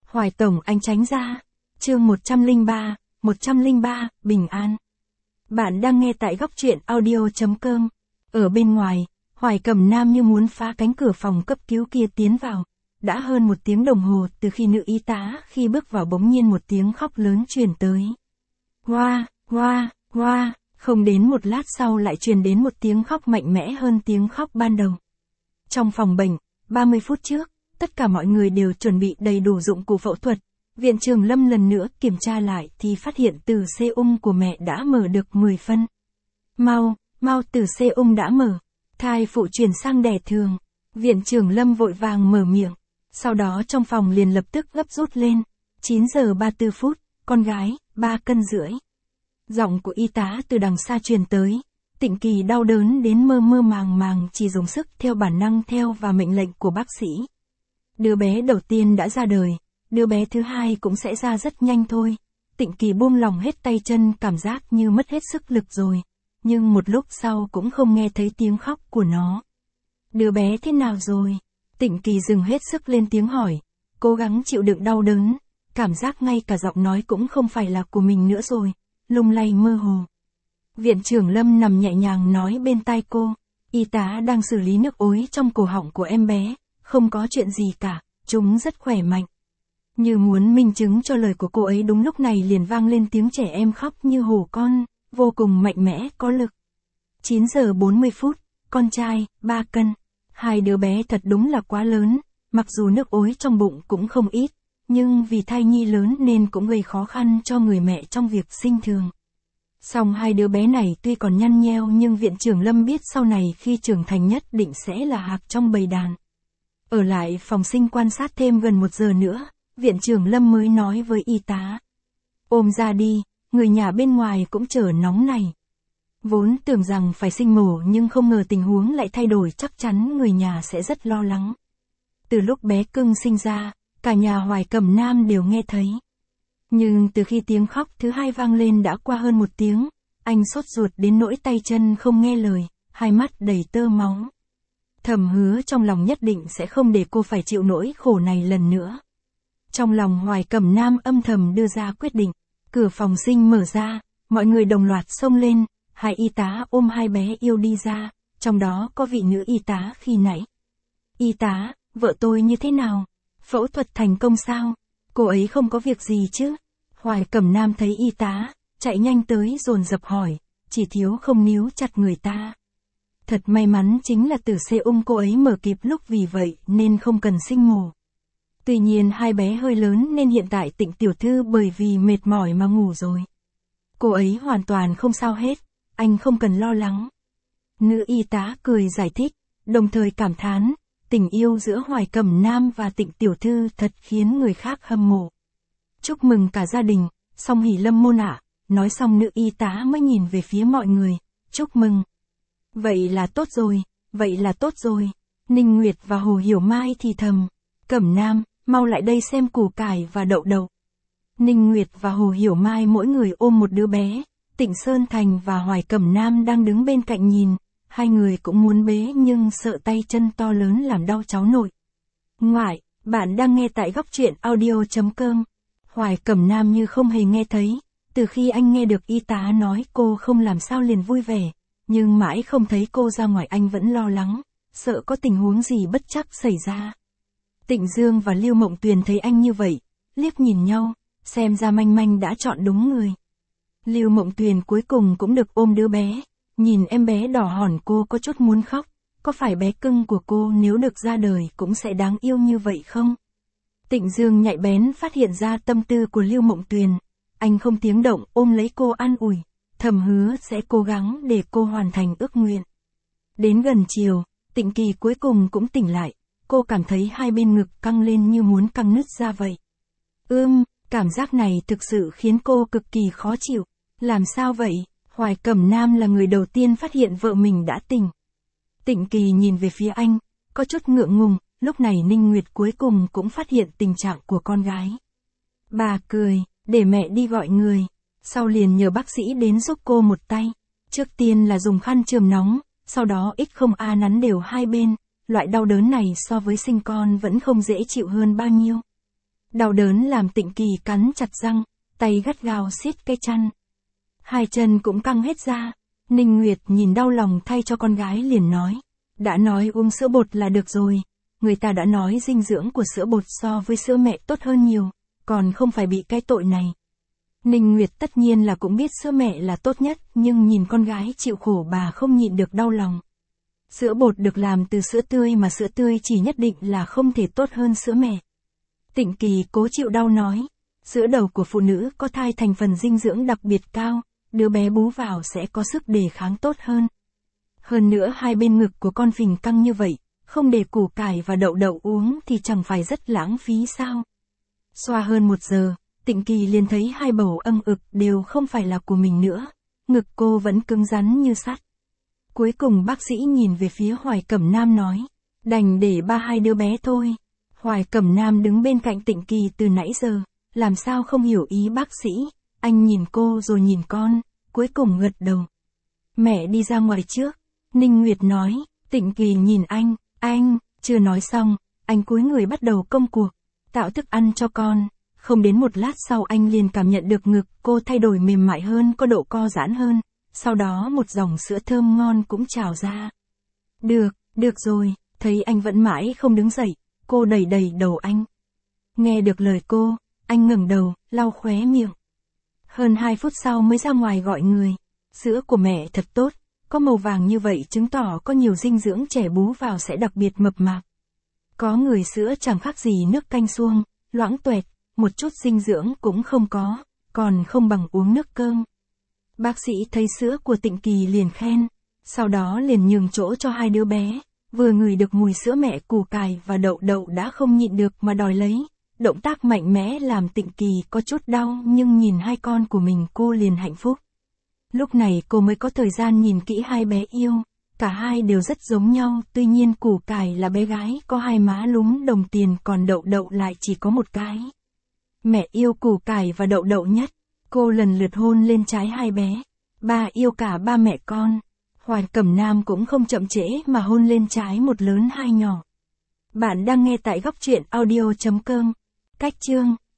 Hoài Tổng anh tránh ra. Chương 103, Bình An. Bạn đang nghe tại góc truyện audio.com. Ở bên ngoài, Hoài Cẩm Nam như muốn phá cánh cửa phòng cấp cứu kia tiến vào. Đã hơn 1 tiếng đồng hồ từ khi nữ y tá khi bước vào bỗng nhiên một tiếng khóc lớn truyền tới. Hoa, hoa, hoa, không đến một lát sau lại truyền đến một tiếng khóc mạnh mẽ hơn tiếng khóc ban đầu. Trong phòng bệnh, 30 phút trước, tất cả mọi người đều chuẩn bị đầy đủ dụng cụ phẫu thuật. Viện trưởng Lâm lần nữa kiểm tra lại thì phát hiện tử C-ung của mẹ đã mở được 10 phân. Mau tử C-ung đã mở. Thai phụ chuyển sang đẻ thường. Viện trưởng Lâm vội vàng mở miệng. Sau đó trong phòng liền lập tức gấp rút lên. 9 giờ 34 phút, con gái, 3 cân rưỡi. Giọng của y tá từ đằng xa truyền tới. Tịnh Kỳ đau đớn đến mơ mơ màng chỉ dùng sức theo bản năng theo và mệnh lệnh của bác sĩ. Đứa bé đầu tiên đã ra đời, đứa bé thứ hai cũng sẽ ra rất nhanh thôi. Tịnh Kỳ buông lỏng hết tay chân, cảm giác như mất hết sức lực rồi. Nhưng một lúc sau cũng không nghe thấy tiếng khóc của nó. Đứa bé thế nào rồi? Tịnh Kỳ dừng hết sức lên tiếng hỏi, cố gắng chịu đựng đau đớn, cảm giác ngay cả giọng nói cũng không phải là của mình nữa rồi, lung lay mơ hồ. Viện trưởng Lâm nằm nhẹ nhàng nói bên tai cô, y tá đang xử lý nước ối trong cổ họng của em bé, không có chuyện gì cả, chúng rất khỏe mạnh. Như muốn minh chứng cho lời của cô ấy đúng lúc này liền vang lên tiếng trẻ em khóc như hổ con, vô cùng mạnh mẽ, có lực. 9 giờ 40 phút, con trai, 3 cân. Hai đứa bé thật đúng là quá lớn, mặc dù nước ối trong bụng cũng không ít, nhưng vì thai nhi lớn nên cũng gây khó khăn cho người mẹ trong việc sinh thường. Song hai đứa bé này tuy còn nhăn nheo nhưng viện trưởng Lâm biết sau này khi trưởng thành nhất định sẽ là hạc trong bầy đàn. Ở lại phòng sinh quan sát thêm gần 1 giờ nữa, viện trưởng Lâm mới nói với y tá. Ôm ra đi, người nhà bên ngoài cũng chờ nóng này. Vốn tưởng rằng phải sinh mổ nhưng không ngờ tình huống lại thay đổi, chắc chắn người nhà sẽ rất lo lắng. Từ lúc bé cưng sinh ra, cả nhà Hoài Cẩm Nam đều nghe thấy. Nhưng từ khi tiếng khóc thứ hai vang lên đã qua hơn 1 tiếng, anh sốt ruột đến nỗi tay chân không nghe lời, hai mắt đầy tơ máu. Thầm hứa trong lòng nhất định sẽ không để cô phải chịu nỗi khổ này lần nữa. Trong lòng Hoài Cẩm Nam âm thầm đưa ra quyết định, cửa phòng sinh mở ra, mọi người đồng loạt xông lên, hai y tá ôm hai bé yêu đi ra, trong đó có vị nữ y tá khi nãy. Y tá, vợ tôi như thế nào? Phẫu thuật thành công sao? Cô ấy không có việc gì chứ? Hoài Cẩm Nam thấy y tá, chạy nhanh tới dồn dập hỏi, chỉ thiếu không níu chặt người ta. Thật may mắn chính là tử C-ung cô ấy mở kịp lúc, vì vậy nên không cần sinh mổ. Tuy nhiên hai bé hơi lớn nên hiện tại Tịnh tiểu thư bởi vì mệt mỏi mà ngủ rồi. Cô ấy hoàn toàn không sao hết, anh không cần lo lắng. Nữ y tá cười giải thích, đồng thời cảm thán, tình yêu giữa Hoài Cẩm Nam và Tịnh tiểu thư thật khiến người khác hâm mộ. Chúc mừng cả gia đình, Song Hỷ Lâm môn ạ. Nói xong nữ y tá mới nhìn về phía mọi người, chúc mừng. Vậy là tốt rồi. Ninh Nguyệt và Hồ Hiểu Mai thì thầm, Cẩm Nam, mau lại đây xem củ cải và đậu đậu. Ninh Nguyệt và Hồ Hiểu Mai mỗi người ôm một đứa bé, Tịnh Sơn Thành và Hoài Cẩm Nam đang đứng bên cạnh nhìn, hai người cũng muốn bế nhưng sợ tay chân to lớn làm đau cháu nội. Ngoại, bạn đang nghe tại góc truyện audio.com. Hoài Cẩm Nam như không hề nghe thấy, từ khi anh nghe được y tá nói cô không làm sao liền vui vẻ, nhưng mãi không thấy cô ra ngoài anh vẫn lo lắng, sợ có tình huống gì bất trắc xảy ra. Tịnh Dương và Lưu Mộng Tuyền thấy anh như vậy, liếc nhìn nhau, xem ra manh manh đã chọn đúng người. Lưu Mộng Tuyền cuối cùng cũng được ôm đứa bé, nhìn em bé đỏ hòn cô có chút muốn khóc, có phải bé cưng của cô nếu được ra đời cũng sẽ đáng yêu như vậy không? Tịnh Dương nhạy bén phát hiện ra tâm tư của Lưu Mộng Tuyền, anh không tiếng động ôm lấy cô an ủi, thầm hứa sẽ cố gắng để cô hoàn thành ước nguyện. Đến gần chiều, Tịnh Kỳ cuối cùng cũng tỉnh lại, cô cảm thấy hai bên ngực căng lên như muốn căng nứt ra vậy. Cảm giác này thực sự khiến cô cực kỳ khó chịu. Làm sao vậy? Hoài Cẩm Nam là người đầu tiên phát hiện vợ mình đã tỉnh. Tịnh Kỳ nhìn về phía anh, có chút ngượng ngùng, lúc này Ninh Nguyệt cuối cùng cũng phát hiện tình trạng của con gái. Bà cười, để mẹ đi gọi người, sau liền nhờ bác sĩ đến giúp cô một tay. Trước tiên là dùng khăn chườm nóng, sau đó X0A nắn đều hai bên, loại đau đớn này so với sinh con vẫn không dễ chịu hơn bao nhiêu. Đau đớn làm Tịnh Kỳ cắn chặt răng, tay gắt gao siết cái chăn. Hai chân cũng căng hết ra. Ninh Nguyệt nhìn đau lòng thay cho con gái liền nói. Đã nói uống sữa bột là được rồi. Người ta đã nói dinh dưỡng của sữa bột so với sữa mẹ tốt hơn nhiều, còn không phải bị cái tội này. Ninh Nguyệt tất nhiên là cũng biết sữa mẹ là tốt nhất, nhưng nhìn con gái chịu khổ bà không nhịn được đau lòng. Sữa bột được làm từ sữa tươi mà sữa tươi chỉ nhất định là không thể tốt hơn sữa mẹ. Tịnh Kỳ cố chịu đau nói, sữa đầu của phụ nữ có thai thành phần dinh dưỡng đặc biệt cao, đứa bé bú vào sẽ có sức đề kháng tốt hơn. Hơn nữa hai bên ngực của con phình căng như vậy, không để củ cải và đậu đậu uống thì chẳng phải rất lãng phí sao. Xoa hơn 1 giờ, Tịnh Kỳ liền thấy hai bầu âm ực đều không phải là của mình nữa, ngực cô vẫn cứng rắn như sắt. Cuối cùng bác sĩ nhìn về phía Hoài Cẩm Nam nói, đành để ba hai đứa bé thôi. Hoài Cẩm Nam đứng bên cạnh Tịnh Kỳ từ nãy giờ, làm sao không hiểu ý bác sĩ, anh nhìn cô rồi nhìn con, cuối cùng gật đầu. Mẹ đi ra ngoài trước, Ninh Nguyệt nói. Tịnh Kỳ nhìn anh, chưa nói xong, anh cúi người bắt đầu công cuộc, tạo thức ăn cho con. Không đến một lát sau anh liền cảm nhận được ngực cô thay đổi mềm mại hơn, có độ co giãn hơn, sau đó một dòng sữa thơm ngon cũng trào ra. Được rồi, thấy anh vẫn mãi không đứng dậy, cô đẩy đầu anh. Nghe được lời cô, anh ngẩng đầu, lau khóe miệng. Hơn 2 phút sau mới ra ngoài gọi người. Sữa của mẹ thật tốt, có màu vàng như vậy chứng tỏ có nhiều dinh dưỡng, trẻ bú vào sẽ đặc biệt mập mạp. Có người sữa chẳng khác gì nước canh suông, loãng tuệt, một chút dinh dưỡng cũng không có, còn không bằng uống nước cơm. Bác sĩ thấy sữa của Tịnh Kỳ liền khen, sau đó liền nhường chỗ cho hai đứa bé, vừa ngửi được mùi sữa mẹ, củ cải và đậu đậu đã không nhịn được mà đòi lấy. Động tác mạnh mẽ làm Tịnh Kỳ có chút đau, nhưng nhìn hai con của mình cô liền hạnh phúc. Lúc này cô mới có thời gian nhìn kỹ hai bé yêu, cả hai đều rất giống nhau, tuy nhiên củ cải là bé gái có hai má lúm đồng tiền, còn đậu đậu lại chỉ có một cái. Mẹ yêu củ cải và đậu đậu nhất, cô lần lượt hôn lên trái hai bé. Ba yêu cả ba mẹ con. Hoài Cẩm Nam cũng không chậm trễ mà hôn lên trái một lớn hai nhỏ. Bạn đang nghe tại góc truyện audio.com. Cách chương